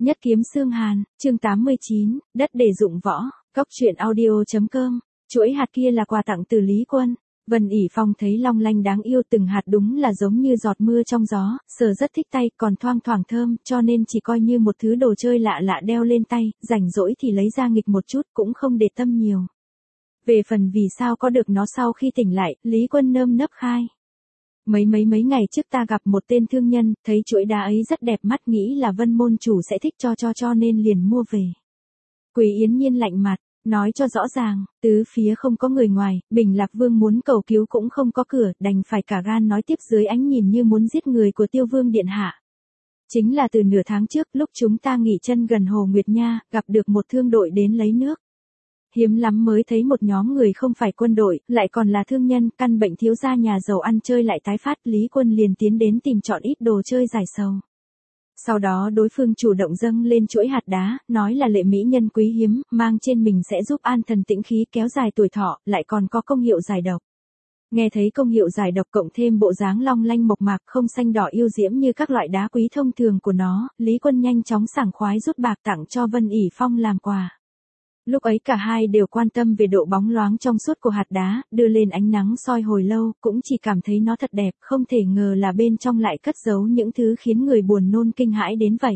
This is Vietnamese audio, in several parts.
Nhất kiếm xương hàn, chương 89, đất để dụng võ, cóc truyện audio.com, chuỗi hạt kia là quà tặng từ Lý Quân. Vân ỉ Phong thấy long lanh đáng yêu từng hạt đúng là giống như giọt mưa trong gió, sờ rất thích tay còn thoang thoảng thơm cho nên chỉ coi như một thứ đồ chơi lạ lạ đeo lên tay, rảnh rỗi thì lấy ra nghịch một chút cũng không để tâm nhiều. Về phần vì sao có được nó sau khi tỉnh lại, Lý Quân nơm nớp khai. Mấy ngày trước ta gặp một tên thương nhân, thấy chuỗi đá ấy rất đẹp mắt nghĩ là Vân môn chủ sẽ thích cho nên liền mua về. Quý Yến Nhiên lạnh mặt, nói cho rõ ràng, tứ phía không có người ngoài, Bình Lạc Vương muốn cầu cứu cũng không có cửa, đành phải cả gan nói tiếp dưới ánh nhìn như muốn giết người của Tiêu Vương điện hạ. Chính là từ nửa tháng trước lúc chúng ta nghỉ chân gần Hồ Nguyệt Nha, gặp được một thương đội đến lấy nước. Hiếm lắm mới thấy một nhóm người không phải quân đội, lại còn là thương nhân, căn bệnh thiếu gia nhà giàu ăn chơi lại tái phát, Lý Quân liền tiến đến tìm chọn ít đồ chơi giải sầu. Sau đó đối phương chủ động dâng lên chuỗi hạt đá, nói là lệ mỹ nhân quý hiếm, mang trên mình sẽ giúp an thần tĩnh khí kéo dài tuổi thọ, lại còn có công hiệu giải độc. Nghe thấy công hiệu giải độc cộng thêm bộ dáng long lanh mộc mạc không xanh đỏ yêu diễm như các loại đá quý thông thường của nó, Lý Quân nhanh chóng sảng khoái rút bạc tặng cho Vân ỉ Phong làm quà. Lúc ấy cả hai đều quan tâm về độ bóng loáng trong suốt của hạt đá, đưa lên ánh nắng soi hồi lâu, cũng chỉ cảm thấy nó thật đẹp, không thể ngờ là bên trong lại cất giấu những thứ khiến người buồn nôn kinh hãi đến vậy.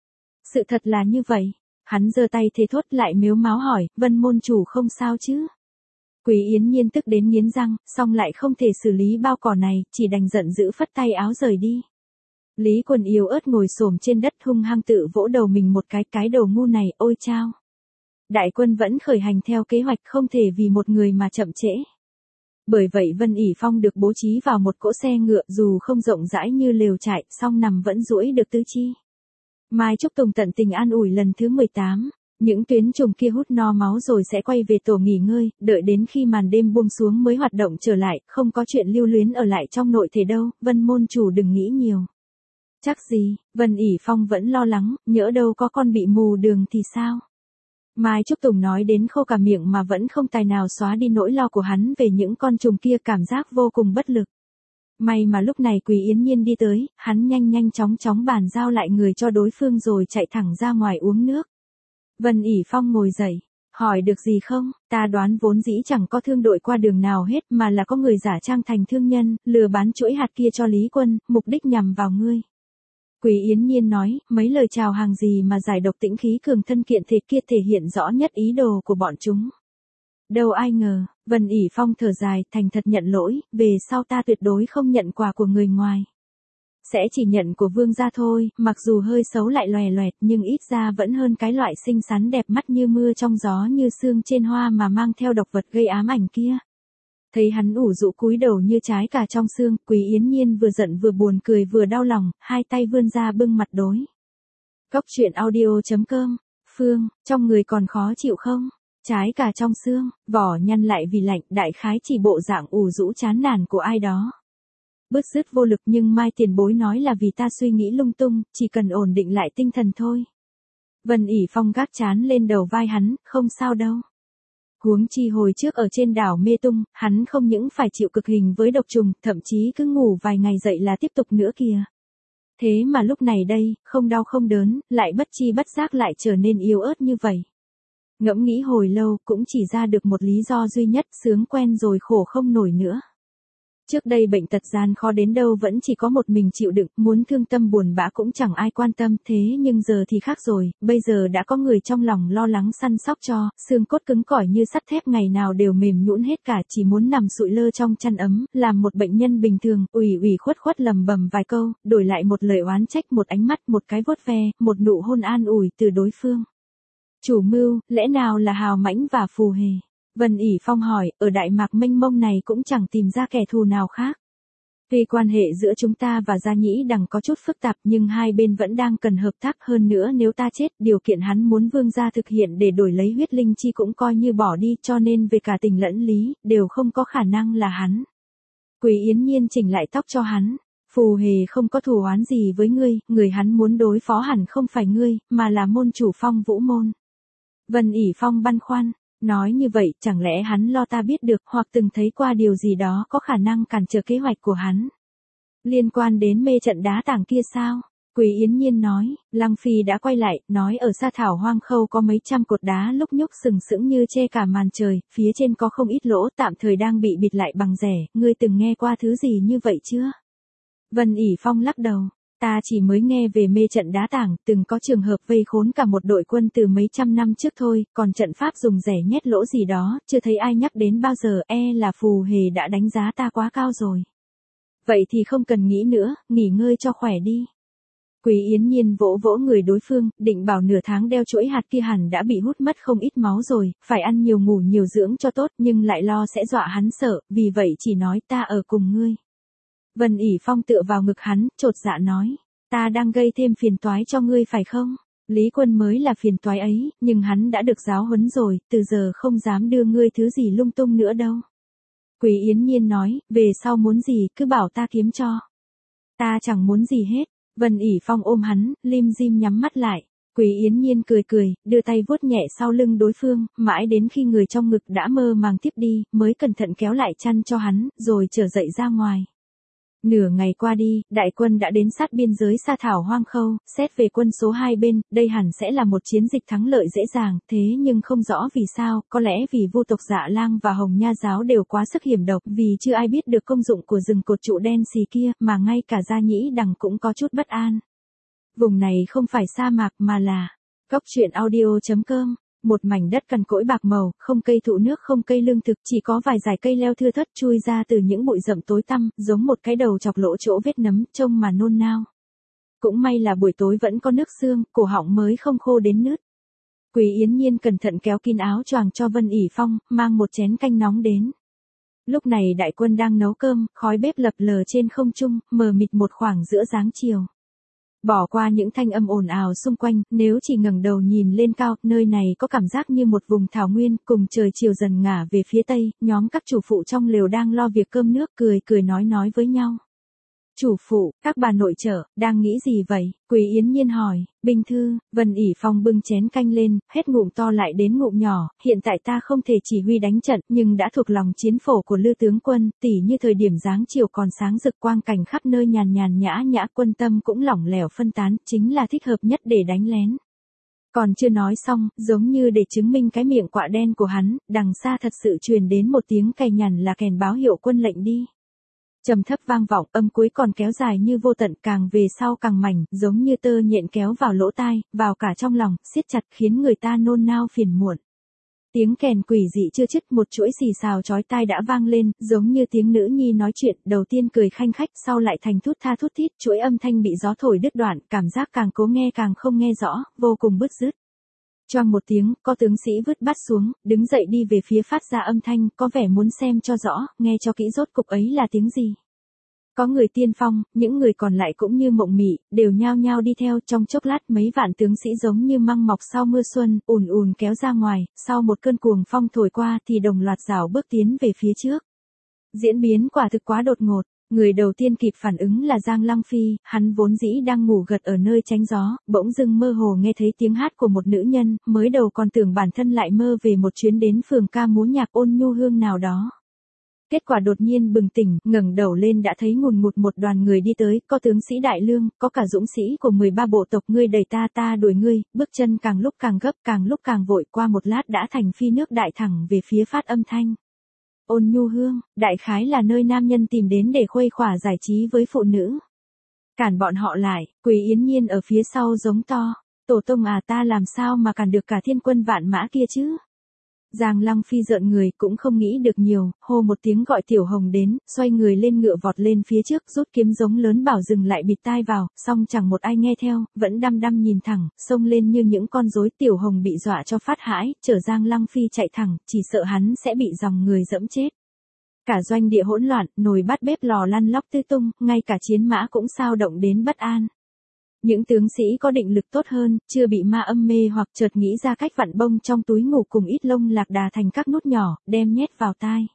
Sự thật là như vậy, hắn giơ tay thề thốt lại mếu máo hỏi, Vân môn chủ không sao chứ? Quý Yến Nhiên tức đến nghiến răng, song lại không thể xử lý bao cỏ này, chỉ đành giận dữ phất tay áo rời đi. Lý Quân yếu ớt ngồi xổm trên đất hung hăng tự vỗ đầu mình một cái đồ ngu này, ôi chao. Đại quân vẫn khởi hành theo kế hoạch không thể vì một người mà chậm trễ. Bởi vậy Vân ỉ Phong được bố trí vào một cỗ xe ngựa dù không rộng rãi như lều trại, song nằm vẫn duỗi được tứ chi. Mai Trúc Tùng tận tình an ủi lần thứ 18, những tuyến trùng kia hút no máu rồi sẽ quay về tổ nghỉ ngơi, đợi đến khi màn đêm buông xuống mới hoạt động trở lại, không có chuyện lưu luyến ở lại trong nội thể đâu, Vân môn chủ đừng nghĩ nhiều. Chắc gì, Vân ỉ Phong vẫn lo lắng, nhỡ đâu có con bị mù đường thì sao? Mai Trúc Tùng nói đến khô cả miệng mà vẫn không tài nào xóa đi nỗi lo của hắn về những con trùng kia, cảm giác vô cùng bất lực. May mà lúc này Quý Yến Nhiên đi tới, hắn nhanh chóng bàn giao lại người cho đối phương rồi chạy thẳng ra ngoài uống nước. Vân ỉ Phong ngồi dậy, hỏi được gì không, ta đoán vốn dĩ chẳng có thương đội qua đường nào hết mà là có người giả trang thành thương nhân, lừa bán chuỗi hạt kia cho Lý Quân, mục đích nhằm vào ngươi. Quý Yến Nhiên nói, mấy lời chào hàng gì mà giải độc tĩnh khí cường thân kiện thể kia thể hiện rõ nhất ý đồ của bọn chúng. Đâu ai ngờ, Vân ỉ Phong thở dài, thành thật nhận lỗi, về sau ta tuyệt đối không nhận quà của người ngoài. Sẽ chỉ nhận của vương gia thôi, mặc dù hơi xấu lại loè loẹt nhưng ít ra vẫn hơn cái loại xinh xắn đẹp mắt như mưa trong gió như sương trên hoa mà mang theo độc vật gây ám ảnh kia. Thấy hắn ủ rũ cúi đầu như trái cà trong xương, Quý Yến Nhiên vừa giận vừa buồn cười vừa đau lòng, hai tay vươn ra bưng mặt đối. Cóc truyện audio.com, Phương, trong người còn khó chịu không? Trái cà trong xương, vỏ nhăn lại vì lạnh, đại khái chỉ bộ dạng ủ rũ chán nản của ai đó. Bứt rứt vô lực nhưng Mai tiền bối nói là vì ta suy nghĩ lung tung, chỉ cần ổn định lại tinh thần thôi. Vân ỉ Phong gác chán lên đầu vai hắn, không sao đâu. Huống chi hồi trước ở trên đảo Mê Tung, hắn không những phải chịu cực hình với độc trùng, thậm chí cứ ngủ vài ngày dậy là tiếp tục nữa kìa. Thế mà lúc này đây, không đau không đớn, lại bất chi bất giác lại trở nên yếu ớt như vậy. Ngẫm nghĩ hồi lâu cũng chỉ ra được một lý do duy nhất, sướng quen rồi khổ không nổi nữa. Trước đây bệnh tật gian khó đến đâu vẫn chỉ có một mình chịu đựng, muốn thương tâm buồn bã cũng chẳng ai quan tâm, thế nhưng giờ thì khác rồi, bây giờ đã có người trong lòng lo lắng săn sóc cho, xương cốt cứng cỏi như sắt thép ngày nào đều mềm nhũn hết cả, chỉ muốn nằm sụi lơ trong chăn ấm, làm một bệnh nhân bình thường, ủy khuất lầm bầm vài câu, đổi lại một lời oán trách, một ánh mắt, một cái vuốt ve, một nụ hôn an ủi từ đối phương. Chủ mưu, lẽ nào là hào mãnh và phù hề? Vân ỉ Phong hỏi, ở Đại Mạc mênh mông này cũng chẳng tìm ra kẻ thù nào khác. Vì quan hệ giữa chúng ta và Gia Nhĩ Đằng có chút phức tạp nhưng hai bên vẫn đang cần hợp tác, hơn nữa nếu ta chết, điều kiện hắn muốn vương gia thực hiện để đổi lấy huyết linh chi cũng coi như bỏ đi, cho nên về cả tình lẫn lý, đều không có khả năng là hắn. Quý Yến Nhiên chỉnh lại tóc cho hắn, phù hề không có thù oán gì với ngươi, người hắn muốn đối phó hẳn không phải ngươi, mà là môn chủ Phong Vũ môn. Vân ỉ Phong băn khoăn. Nói như vậy, chẳng lẽ hắn lo ta biết được hoặc từng thấy qua điều gì đó có khả năng cản trở kế hoạch của hắn? Liên quan đến mê trận đá tảng kia sao? Quý Yến Nhiên nói, Lăng Phi đã quay lại, nói ở Sa Thảo Hoang Khâu có mấy trăm cột đá lúc nhúc sừng sững như che cả màn trời, phía trên có không ít lỗ tạm thời đang bị bịt lại bằng rẻ, ngươi từng nghe qua thứ gì như vậy chưa? Vân ỉ Phong lắc đầu, ta chỉ mới nghe về mê trận đá tảng, từng có trường hợp vây khốn cả một đội quân từ mấy trăm năm trước thôi, còn trận pháp dùng rẻ nhét lỗ gì đó, chưa thấy ai nhắc đến bao giờ, là phù hề đã đánh giá ta quá cao rồi. Vậy thì không cần nghĩ nữa, nghỉ ngơi cho khỏe đi. Quý Yến Nhiên vỗ vỗ người đối phương, định bảo nửa tháng đeo chuỗi hạt kia hẳn đã bị hút mất không ít máu rồi, phải ăn nhiều ngủ nhiều dưỡng cho tốt, nhưng lại lo sẽ dọa hắn sợ, vì vậy chỉ nói ta ở cùng ngươi. Vân ỉ Phong tựa vào ngực hắn, chột dạ nói, ta đang gây thêm phiền toái cho ngươi phải không? Lý Quân mới là phiền toái ấy, nhưng hắn đã được giáo huấn rồi, từ giờ không dám đưa ngươi thứ gì lung tung nữa đâu. Quý Yến Nhiên nói, về sau muốn gì cứ bảo ta kiếm cho. Ta chẳng muốn gì hết. Vân ỉ Phong ôm hắn, lim dim nhắm mắt lại. Quý Yến Nhiên cười cười, đưa tay vuốt nhẹ sau lưng đối phương, mãi đến khi người trong ngực đã mơ màng tiếp đi, mới cẩn thận kéo lại chăn cho hắn, rồi trở dậy ra ngoài. Nửa ngày qua đi, đại quân đã đến sát biên giới Sa Thảo Hoang Khâu, xét về quân số hai bên, đây hẳn sẽ là một chiến dịch thắng lợi dễ dàng, thế nhưng không rõ vì sao, có lẽ vì Vu tộc Dạ Lang và Hồng Nha giáo đều quá sức hiểm độc, vì chưa ai biết được công dụng của rừng cột trụ đen xì kia, mà ngay cả Gia Nhĩ Đằng cũng có chút bất an. Vùng này không phải sa mạc mà là goctruyện.audio.com. Một mảnh đất cằn cỗi bạc màu, không cây thụ nước không cây lương thực, chỉ có vài dải cây leo thưa thớt chui ra từ những bụi rậm tối tăm, giống một cái đầu chọc lỗ chỗ vết nấm, trông mà nôn nao. Cũng may là buổi tối vẫn có nước sương, cổ họng mới không khô đến nứt. Quý Yến Nhiên cẩn thận kéo kín áo choàng cho Vân ỉ Phong, mang một chén canh nóng đến. Lúc này đại quân đang nấu cơm, khói bếp lập lờ trên không trung, mờ mịt một khoảng giữa dáng chiều. Bỏ qua những thanh âm ồn ào xung quanh, nếu chỉ ngẩng đầu nhìn lên cao, nơi này có cảm giác như một vùng thảo nguyên, cùng trời chiều dần ngả về phía tây, nhóm các chủ phụ trong lều đang lo việc cơm nước, cười cười nói với nhau. Chủ phụ, các bà nội trợ, đang nghĩ gì vậy? Quý Yến Nhiên hỏi, Bình Thư, Vân ỉ Phong bưng chén canh lên, hết ngụm to lại đến ngụm nhỏ, hiện tại ta không thể chỉ huy đánh trận, nhưng đã thuộc lòng chiến phổ của Lư tướng quân, tỉ như thời điểm dáng chiều còn sáng rực quang cảnh khắp nơi nhàn nhã quân tâm cũng lỏng lẻo phân tán, chính là thích hợp nhất để đánh lén. Còn chưa nói xong, giống như để chứng minh cái miệng quạ đen của hắn, đằng xa thật sự truyền đến một tiếng cày nhằn là kèn báo hiệu quân lệnh đi. Trầm thấp vang vọng, âm cuối còn kéo dài như vô tận, càng về sau càng mảnh, giống như tơ nhện kéo vào lỗ tai, vào cả trong lòng, siết chặt khiến người ta nôn nao phiền muộn. Tiếng kèn quỷ dị chưa dứt, một chuỗi xì xào chói tai đã vang lên, giống như tiếng nữ nhi nói chuyện, đầu tiên cười khanh khách, sau lại thành thút tha thút thít, chuỗi âm thanh bị gió thổi đứt đoạn, cảm giác càng cố nghe càng không nghe rõ, vô cùng bứt rứt. Choang một tiếng, có tướng sĩ vứt bát xuống, đứng dậy đi về phía phát ra âm thanh, có vẻ muốn xem cho rõ, nghe cho kỹ rốt cục ấy là tiếng gì. Có người tiên phong, những người còn lại cũng như mộng mị, đều nhao nhao đi theo, trong chốc lát mấy vạn tướng sĩ giống như măng mọc sau mưa xuân, ùn ùn kéo ra ngoài, sau một cơn cuồng phong thổi qua thì đồng loạt rảo bước tiến về phía trước. Diễn biến quả thực quá đột ngột. Người đầu tiên kịp phản ứng là Giang Lăng Phi, hắn vốn dĩ đang ngủ gật ở nơi tránh gió, bỗng dưng mơ hồ nghe thấy tiếng hát của một nữ nhân, mới đầu còn tưởng bản thân lại mơ về một chuyến đến phường ca múa nhạc Ôn Nhu Hương nào đó. Kết quả đột nhiên bừng tỉnh, ngẩng đầu lên đã thấy ngùn ngụt một đoàn người đi tới, có tướng sĩ Đại Lương, có cả dũng sĩ của 13 bộ tộc, ngươi đẩy ta đuổi ngươi, bước chân càng lúc càng gấp, càng lúc càng vội, qua một lát đã thành phi nước đại thẳng về phía phát âm thanh. Ôn Nhu Hương, đại khái là nơi nam nhân tìm đến để khuây khỏa giải trí với phụ nữ. Cản bọn họ lại, Quý Yến Nhiên ở phía sau giống to, tổ tông à, ta làm sao mà cản được cả thiên quân vạn mã kia chứ? Giang Lăng Phi rợn người cũng không nghĩ được nhiều, hô một tiếng gọi Tiểu Hồng đến, xoay người lên ngựa vọt lên phía trước, rút kiếm giống lớn bảo dừng lại, bịt tai vào, song chẳng một ai nghe theo, vẫn đăm đăm nhìn thẳng, xông lên như những con rối. Tiểu Hồng bị dọa cho phát hãi, chở Giang Lăng Phi chạy thẳng, chỉ sợ hắn sẽ bị dòng người dẫm chết. Cả doanh địa hỗn loạn, nồi bát bếp lò lăn lóc tứ tung, ngay cả chiến mã cũng xao động đến bất an. Những tướng sĩ có định lực tốt hơn, chưa bị ma âm mê hoặc chợt nghĩ ra cách vặn bông trong túi ngủ cùng ít lông lạc đà thành các nút nhỏ, đem nhét vào tai.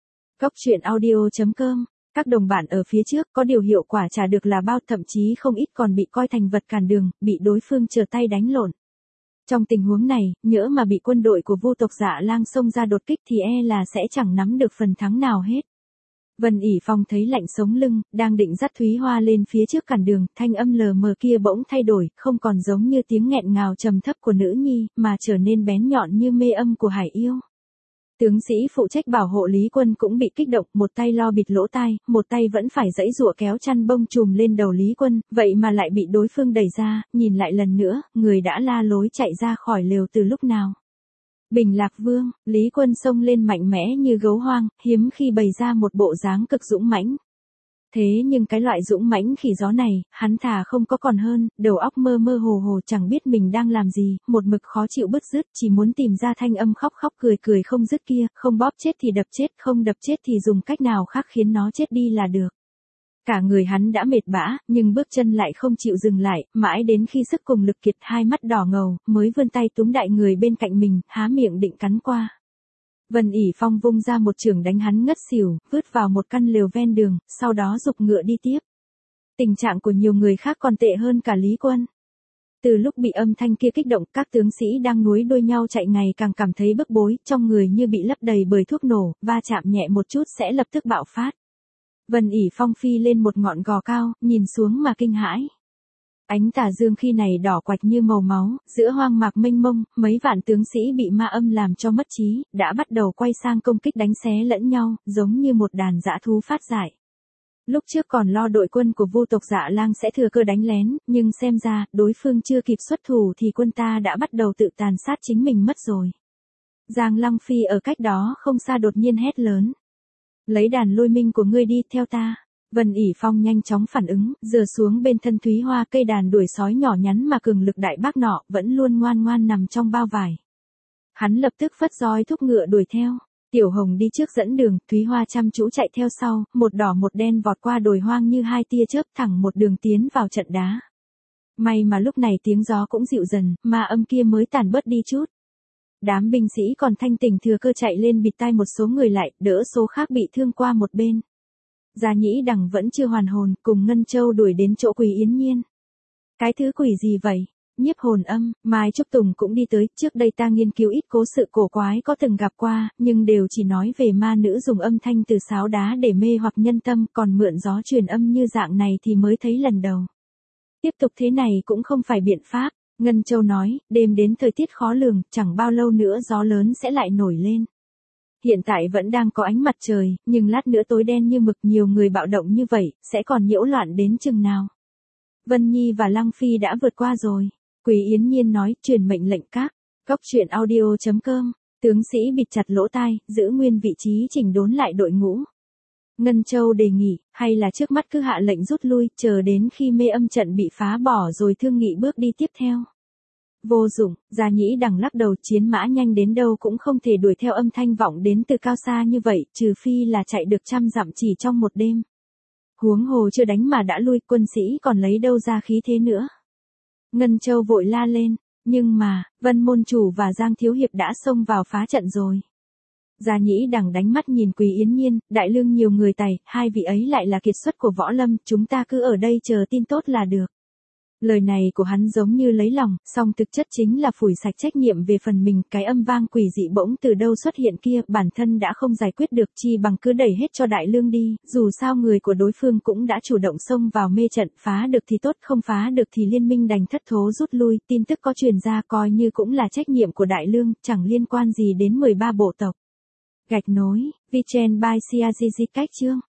Goctruyện.audio.com. Các đồng bạn ở phía trước có điều hiệu quả trả được là bao, thậm chí không ít còn bị coi thành vật cản đường, bị đối phương trở tay đánh lộn. Trong tình huống này, nhỡ mà bị quân đội của Vu tộc Dạ Lang xông ra đột kích thì là sẽ chẳng nắm được phần thắng nào hết. Vân ỉ Phong thấy lạnh sống lưng, đang định dắt Thúy Hoa lên phía trước cản đường, thanh âm lờ mờ kia bỗng thay đổi, không còn giống như tiếng nghẹn ngào trầm thấp của nữ nhi, mà trở nên bén nhọn như mê âm của hải yêu. Tướng sĩ phụ trách bảo hộ Lý Quân cũng bị kích động, một tay lo bịt lỗ tai, một tay vẫn phải giãy giụa kéo chăn bông trùm lên đầu Lý Quân, vậy mà lại bị đối phương đẩy ra, nhìn lại lần nữa, người đã la lối chạy ra khỏi lều từ lúc nào. Bình Lạc Vương, Lý Quân xông lên mạnh mẽ như gấu hoang, hiếm khi bày ra một bộ dáng cực dũng mãnh. Thế nhưng cái loại dũng mãnh khỉ gió này, hắn thà không có còn hơn, đầu óc mơ mơ hồ hồ chẳng biết mình đang làm gì, một mực khó chịu bứt rứt, chỉ muốn tìm ra thanh âm khóc khóc cười cười không dứt kia, không bóp chết thì đập chết, không đập chết thì dùng cách nào khác khiến nó chết đi là được. Cả người hắn đã mệt bã, nhưng bước chân lại không chịu dừng lại, mãi đến khi sức cùng lực kiệt, hai mắt đỏ ngầu, mới vươn tay túm đại người bên cạnh mình, há miệng định cắn qua. Vân ỉ Phong vung ra một chưởng đánh hắn ngất xỉu, vứt vào một căn lều ven đường, sau đó giục ngựa đi tiếp. Tình trạng của nhiều người khác còn tệ hơn cả Lý Quân. Từ lúc bị âm thanh kia kích động, các tướng sĩ đang nối đuôi nhau chạy ngày càng cảm thấy bức bối, trong người như bị lấp đầy bởi thuốc nổ, va chạm nhẹ một chút sẽ lập tức bạo phát. Vân ỉ Phong phi lên một ngọn gò cao, nhìn xuống mà kinh hãi. Ánh tà dương khi này đỏ quạch như màu máu, giữa hoang mạc mênh mông, mấy vạn tướng sĩ bị ma âm làm cho mất trí, đã bắt đầu quay sang công kích đánh xé lẫn nhau, giống như một đàn dã thú phát giải. Lúc trước còn lo đội quân của Vu tộc Dạ Lang sẽ thừa cơ đánh lén, nhưng xem ra, đối phương chưa kịp xuất thủ thì quân ta đã bắt đầu tự tàn sát chính mình mất rồi. Giang Lăng Phi ở cách đó không xa đột nhiên hét lớn. Lấy đàn lôi minh của ngươi đi, theo ta. Vân ỉ Phong nhanh chóng phản ứng, dựa xuống bên thân Thúy Hoa, cây đàn đuổi sói nhỏ nhắn mà cường lực đại bác nọ, vẫn luôn ngoan ngoan nằm trong bao vải. Hắn lập tức phất roi thúc ngựa đuổi theo. Tiểu Hồng đi trước dẫn đường, Thúy Hoa chăm chú chạy theo sau, một đỏ một đen vọt qua đồi hoang như hai tia chớp thẳng một đường tiến vào trận đá. May mà lúc này tiếng gió cũng dịu dần, ma âm kia mới tản bớt đi chút. Đám binh sĩ còn thanh tỉnh thừa cơ chạy lên bịt tai một số người lại, đỡ số khác bị thương qua một bên. Gia Nhĩ Đằng vẫn chưa hoàn hồn, cùng Ngân Châu đuổi đến chỗ Quỳ Yến Nhiên. Cái thứ quỷ gì vậy? Nhiếp hồn âm, Mai Trúc Tùng cũng đi tới, trước đây ta nghiên cứu ít cố sự cổ quái có từng gặp qua, nhưng đều chỉ nói về ma nữ dùng âm thanh từ sáo đá để mê hoặc nhân tâm, còn mượn gió truyền âm như dạng này thì mới thấy lần đầu. Tiếp tục thế này cũng không phải biện pháp, Ngân Châu nói, đêm đến thời tiết khó lường, chẳng bao lâu nữa gió lớn sẽ lại nổi lên. Hiện tại vẫn đang có ánh mặt trời, nhưng lát nữa tối đen như mực, nhiều người bạo động như vậy, sẽ còn nhiễu loạn đến chừng nào. Vân Nhi và Lăng Phi đã vượt qua rồi. Quỳ Yến Nhiên nói, truyền mệnh lệnh các. Cóc truyện audio.com. Tướng sĩ bịt chặt lỗ tai, giữ nguyên vị trí chỉnh đốn lại đội ngũ. Ngân Châu đề nghị, hay là trước mắt cứ hạ lệnh rút lui, chờ đến khi mê âm trận bị phá bỏ rồi thương nghị bước đi tiếp theo. Vô dụng, Gia Nhĩ Đằng lắc đầu, chiến mã nhanh đến đâu cũng không thể đuổi theo âm thanh vọng đến từ cao xa như vậy, trừ phi là chạy được 100 dặm chỉ trong một đêm. Huống hồ chưa đánh mà đã lui, quân sĩ còn lấy đâu ra khí thế nữa. Ngân Châu vội la lên, nhưng mà, Vân Môn Chủ và Giang Thiếu Hiệp đã xông vào phá trận rồi. Gia Nhĩ Đằng đánh mắt nhìn Quỳ Yến Nhiên, đại lương nhiều người tài, hai vị ấy lại là kiệt xuất của võ lâm, chúng ta cứ ở đây chờ tin tốt là được. Lời này của hắn giống như lấy lòng, song thực chất chính là phủi sạch trách nhiệm về phần mình, cái âm vang quỷ dị bỗng từ đâu xuất hiện kia, bản thân đã không giải quyết được, chi bằng cứ đẩy hết cho đại lương đi, dù sao người của đối phương cũng đã chủ động xông vào mê trận, phá được thì tốt, không phá được thì liên minh đành thất thố rút lui, tin tức có truyền ra coi như cũng là trách nhiệm của đại lương, chẳng liên quan gì đến 13 bộ tộc. Gạch nối, Vichen by Siazizi cách chương.